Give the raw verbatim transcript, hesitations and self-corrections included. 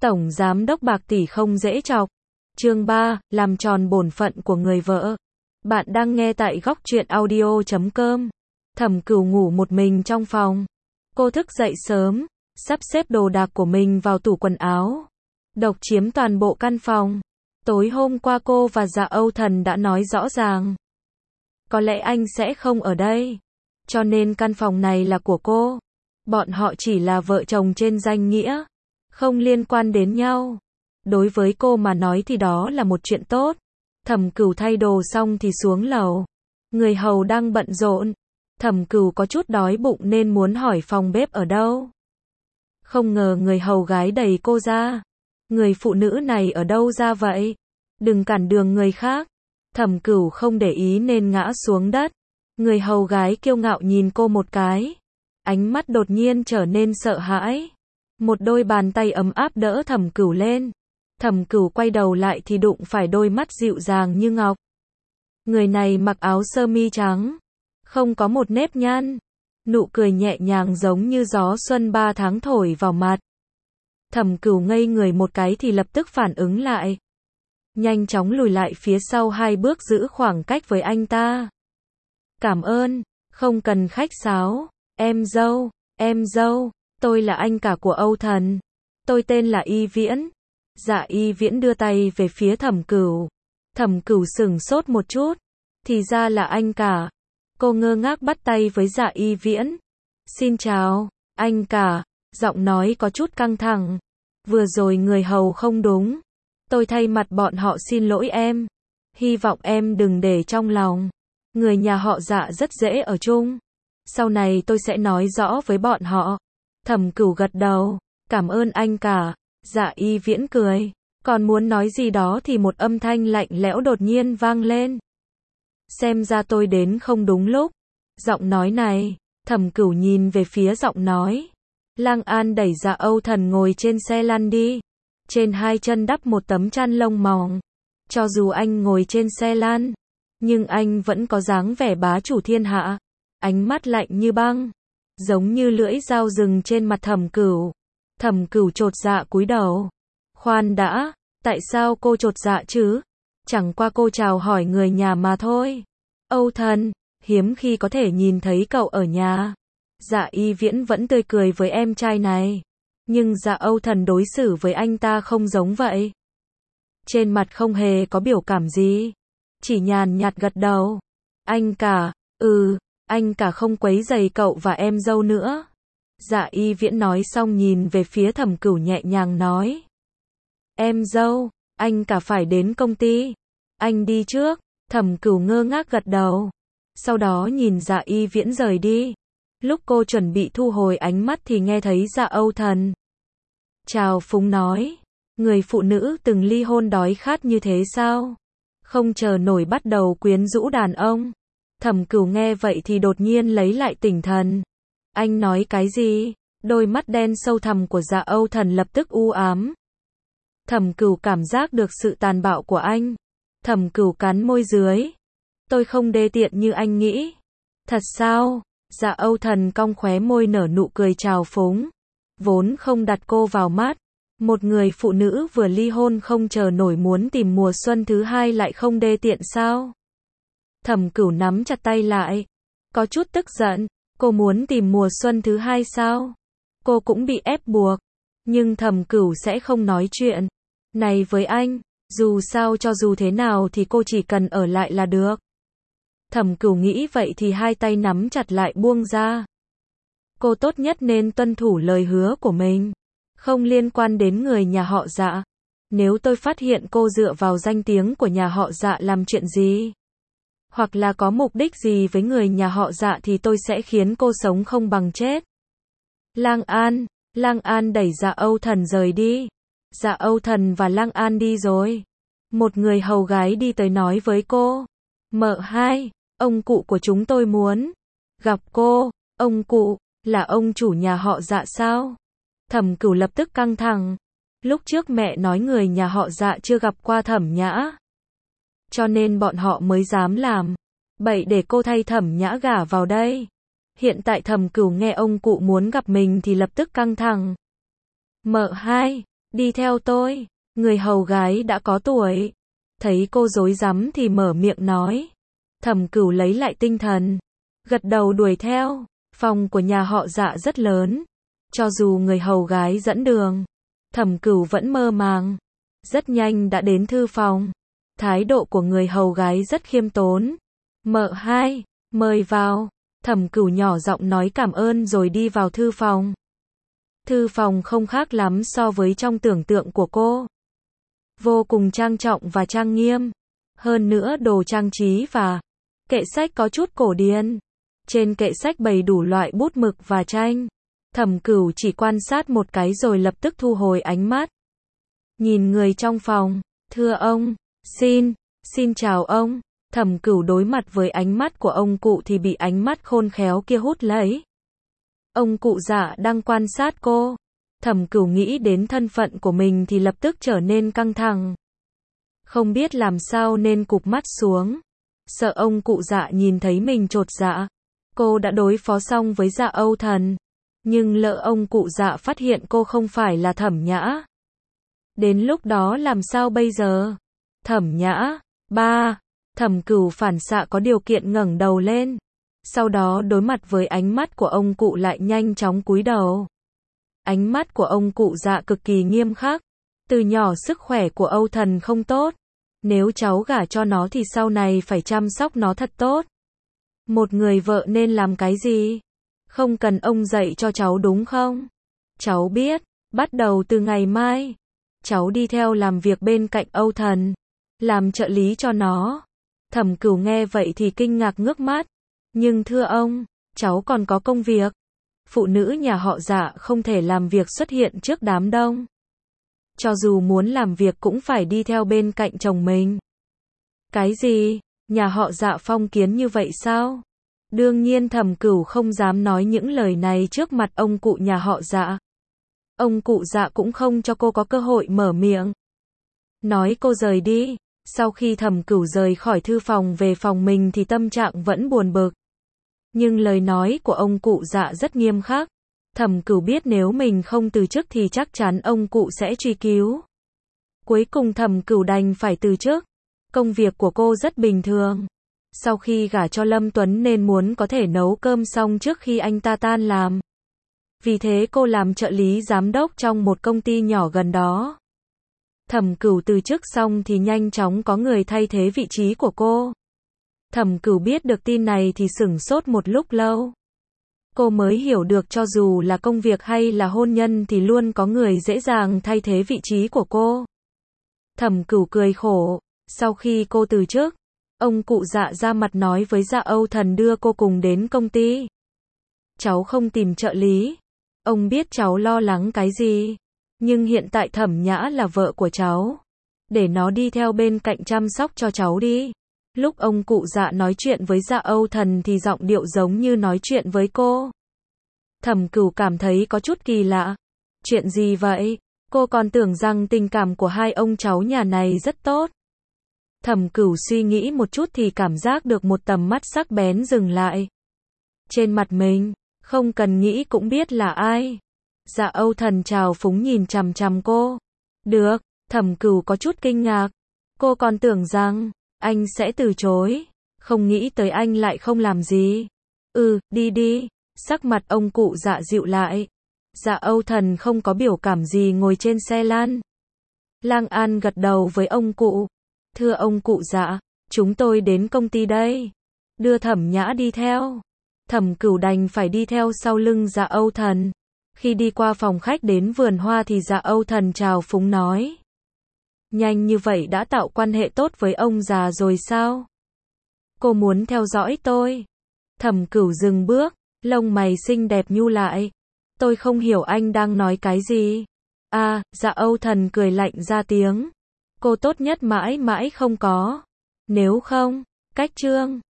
Tổng giám đốc bạc tỷ không dễ chọc. Chương ba, làm tròn bổn phận của người vợ. Bạn đang nghe tại góc truyện audio chấm com. Thẩm Cửu ngủ một mình trong phòng. Cô thức dậy sớm, sắp xếp đồ đạc của mình vào tủ quần áo. Độc chiếm toàn bộ căn phòng. Tối hôm qua cô và Dạ Âu Thần đã nói rõ ràng. Có lẽ anh sẽ không ở đây. Cho nên căn phòng này là của cô. Bọn họ chỉ là vợ chồng trên danh nghĩa. Không liên quan đến nhau. Đối với cô mà nói thì đó là một chuyện tốt. Thẩm Cửu thay đồ xong thì xuống lầu. Người hầu đang bận rộn. Thẩm Cửu có chút đói bụng nên muốn hỏi phòng bếp ở đâu. Không ngờ người hầu gái đẩy cô ra. Người phụ nữ này ở đâu ra vậy? Đừng cản đường người khác. Thẩm Cửu không để ý nên ngã xuống đất. Người hầu gái kiêu ngạo nhìn cô một cái. Ánh mắt đột nhiên trở nên sợ hãi. Một đôi bàn tay ấm áp đỡ Thẩm Cửu lên. Thẩm Cửu quay đầu lại thì đụng phải đôi mắt dịu dàng như ngọc. Người này mặc áo sơ mi trắng, không có một nếp nhăn, nụ cười nhẹ nhàng giống như gió xuân ba tháng thổi vào mặt. Thẩm Cửu ngây người một cái thì lập tức phản ứng lại. Nhanh chóng lùi lại phía sau hai bước giữ khoảng cách với anh ta. Cảm ơn, không cần khách sáo, em dâu, em dâu, tôi là anh cả của Âu Thần. Tôi tên là Y Viễn. Dạ Y Viễn đưa tay về phía Thẩm Cửu. Thẩm Cửu sững sốt một chút. Thì ra là anh cả. Cô ngơ ngác bắt tay với Dạ Y Viễn. Xin chào, anh cả. Giọng nói có chút căng thẳng. Vừa rồi người hầu không đúng. Tôi thay mặt bọn họ xin lỗi em. Hy vọng em đừng để trong lòng. Người nhà họ Dạ rất dễ ở chung. Sau này tôi sẽ nói rõ với bọn họ. Thẩm Cửu gật đầu. Cảm ơn anh cả. Dạ Y Viễn cười. Còn muốn nói gì đó thì một âm thanh lạnh lẽo đột nhiên vang lên. Xem ra tôi đến không đúng lúc. Giọng nói này. Thẩm Cửu nhìn về phía giọng nói. Lang An đẩy Dạ Âu Thần ngồi trên xe lăn đi. Trên hai chân đắp một tấm chăn lông mỏng. Cho dù anh ngồi trên xe lăn, nhưng anh vẫn có dáng vẻ bá chủ thiên hạ. Ánh mắt lạnh như băng, giống như lưỡi dao rừng trên mặt Thẩm Cửu. Thẩm Cửu chột dạ cúi đầu. Khoan đã, tại sao cô chột dạ chứ? Chẳng qua cô chào hỏi người nhà mà thôi. Âu Thần, hiếm khi có thể nhìn thấy cậu ở nhà. Dạ Y Viễn vẫn tươi cười với em trai này. Nhưng Dạ Âu Thần đối xử với anh ta không giống vậy. Trên mặt không hề có biểu cảm gì. Chỉ nhàn nhạt gật đầu. Anh cả, ừ, anh cả không quấy rầy cậu và em dâu nữa. Dạ Y Viễn nói xong nhìn về phía Thẩm Cửu nhẹ nhàng nói. Em dâu, anh cả phải đến công ty. Anh đi trước. Thẩm Cửu ngơ ngác gật đầu. Sau đó nhìn Dạ Y Viễn rời đi. Lúc cô chuẩn bị thu hồi ánh mắt thì nghe thấy Dạ Âu Thần chào phúng nói. Người phụ nữ từng ly hôn đói khát như thế sao? Không chờ nổi bắt đầu quyến rũ đàn ông. Thẩm Cửu nghe vậy thì đột nhiên lấy lại tỉnh thần. Anh nói cái gì? Đôi mắt đen sâu thẳm của Dạ Âu Thần lập tức u ám. Thẩm Cửu cảm giác được sự tàn bạo của anh. Thẩm Cửu cắn môi dưới. Tôi không đê tiện như anh nghĩ. Thật sao? Dạ Âu Thần cong khóe môi nở nụ cười trào phúng. Vốn không đặt cô vào mắt. Một người phụ nữ vừa ly hôn không chờ nổi muốn tìm mùa xuân thứ hai lại không đê tiện sao? Thẩm Cửu nắm chặt tay lại. Có chút tức giận. Cô muốn tìm mùa xuân thứ hai sao? Cô cũng bị ép buộc. Nhưng Thẩm Cửu sẽ không nói chuyện này với anh. Dù sao cho dù thế nào thì cô chỉ cần ở lại là được. Thẩm Cửu nghĩ vậy thì hai tay nắm chặt lại buông ra. Cô tốt nhất nên tuân thủ lời hứa của mình. Không liên quan đến người nhà họ Dạ. Nếu tôi phát hiện cô dựa vào danh tiếng của nhà họ Dạ làm chuyện gì, hoặc là có mục đích gì với người nhà họ Dạ thì tôi sẽ khiến cô sống không bằng chết. Lang An, Lang An đẩy Dạ Âu Thần rời đi. Dạ Âu Thần và Lang An đi rồi. Một người hầu gái đi tới nói với cô. Mợ hai, ông cụ của chúng tôi muốn gặp cô. Ông cụ, là ông chủ nhà họ Dạ sao? Thẩm Cửu lập tức căng thẳng. Lúc trước mẹ nói người nhà họ Dạ chưa gặp qua Thẩm Nhã. Cho nên bọn họ mới dám làm bậy để cô thay Thẩm Nhã gả vào đây. Hiện tại Thẩm Cửu nghe ông cụ muốn gặp mình thì lập tức căng thẳng. Mợ hai, Đi theo tôi. Người hầu gái đã có tuổi. Thấy cô rối rắm thì mở miệng nói. Thẩm Cửu lấy lại tinh thần. Gật đầu đuổi theo. Phòng của nhà họ Dạ rất lớn. Cho dù người hầu gái dẫn đường, Thẩm Cửu vẫn mơ màng. Rất nhanh đã đến thư phòng. Thái độ của người hầu gái rất khiêm tốn. Mợ hai, mời vào. Thẩm Cửu nhỏ giọng nói cảm ơn rồi đi vào thư phòng. Thư phòng không khác lắm so với trong tưởng tượng của cô. Vô cùng trang trọng và trang nghiêm. Hơn nữa đồ trang trí và kệ sách có chút cổ điển. Trên kệ sách bày đủ loại bút mực và tranh. Thẩm Cửu chỉ quan sát một cái rồi lập tức thu hồi ánh mắt. Nhìn người trong phòng. Thưa ông. Xin. Xin chào ông. Thẩm Cửu đối mặt với ánh mắt của ông cụ thì bị ánh mắt khôn khéo kia hút lấy. Ông cụ Dạ đang quan sát cô. Thẩm Cửu nghĩ đến thân phận của mình thì lập tức trở nên căng thẳng. Không biết làm sao nên cụp mắt xuống. Sợ ông cụ Dạ nhìn thấy mình chột dạ. Cô đã đối phó xong với Dạ Âu Thần. Nhưng lỡ ông cụ Dạ phát hiện cô không phải là Thẩm Nhã. Đến lúc đó làm sao bây giờ? Thẩm Nhã. Ba. Thẩm Cửu phản xạ có điều kiện ngẩng đầu lên. Sau đó đối mặt với ánh mắt của ông cụ lại nhanh chóng cúi đầu. Ánh mắt của ông cụ Dạ cực kỳ nghiêm khắc. Từ nhỏ sức khỏe của Âu Thần không tốt. Nếu cháu gả cho nó thì sau này phải chăm sóc nó thật tốt. Một người vợ nên làm cái gì? Không cần ông dạy cho cháu đúng không? Cháu biết, bắt đầu từ ngày mai, cháu đi theo làm việc bên cạnh Âu Thần, làm trợ lý cho nó. Thẩm Cửu nghe vậy thì kinh ngạc ngước mắt. Nhưng thưa ông, cháu còn có công việc. Phụ nữ nhà họ Dạ không thể làm việc xuất hiện trước đám đông. Cho dù muốn làm việc cũng phải đi theo bên cạnh chồng mình. Cái gì? Nhà họ Dạ phong kiến như vậy sao? Đương nhiên Thẩm Cửu không dám nói những lời này trước mặt ông cụ nhà họ Dạ. Ông cụ Dạ cũng không cho cô có cơ hội mở miệng. Nói cô rời đi. Sau khi Thẩm Cửu rời khỏi thư phòng về phòng mình thì tâm trạng vẫn buồn bực. Nhưng lời nói của ông cụ Dạ rất nghiêm khắc. Thẩm Cửu biết nếu mình không từ chức thì chắc chắn ông cụ sẽ truy cứu. Cuối cùng Thẩm Cửu đành phải từ chức. Công việc của cô rất bình thường. Sau khi gả cho Lâm Tuấn nên muốn có thể nấu cơm xong trước khi anh ta tan làm. Vì thế cô làm trợ lý giám đốc trong một công ty nhỏ gần đó. Thẩm Cửu từ chức xong thì nhanh chóng có người thay thế vị trí của cô. Thẩm Cửu biết được tin này thì sửng sốt một lúc lâu. Cô mới hiểu được cho dù là công việc hay là hôn nhân thì luôn có người dễ dàng thay thế vị trí của cô. Thẩm Cửu cười khổ. Sau khi cô từ chức, ông cụ Dạ ra mặt nói với Dạ Âu Thần đưa cô cùng đến công ty. Cháu không tìm trợ lý. Ông biết cháu lo lắng cái gì. Nhưng hiện tại Thẩm Nhã là vợ của cháu. Để nó đi theo bên cạnh chăm sóc cho cháu đi. Lúc ông cụ Dạ nói chuyện với Dạ Âu Thần thì giọng điệu giống như nói chuyện với cô. Thẩm Cửu cảm thấy có chút kỳ lạ. Chuyện gì vậy? Cô còn tưởng rằng tình cảm của hai ông cháu nhà này rất tốt. Thẩm Cửu suy nghĩ một chút thì cảm giác được một tầm mắt sắc bén dừng lại. Trên mặt mình, không cần nghĩ cũng biết là ai. Dạ Âu Thần trào phúng nhìn chằm chằm cô. Được, Thẩm Cửu có chút kinh ngạc. Cô còn tưởng rằng anh sẽ từ chối. Không nghĩ tới anh lại không làm gì. Ừ, đi đi. Sắc mặt ông cụ Dạ dịu lại. Dạ Âu Thần không có biểu cảm gì ngồi trên xe lăn. Lang An gật đầu với ông cụ. Thưa ông cụ Dạ, chúng tôi đến công ty đây. Đưa Thẩm Nhã đi theo. Thẩm Cửu đành phải đi theo sau lưng Dạ Âu Thần. Khi đi qua phòng khách đến vườn hoa thì Dạ Âu Thần trào phúng nói. Nhanh như vậy đã tạo quan hệ tốt với ông già rồi sao? Cô muốn theo dõi tôi. Thẩm Cửu dừng bước, lông mày xinh đẹp nhu lại. Tôi không hiểu anh đang nói cái gì. À, Dạ Âu Thần cười lạnh ra tiếng. Cô tốt nhất mãi mãi không có. Nếu không, cách chương.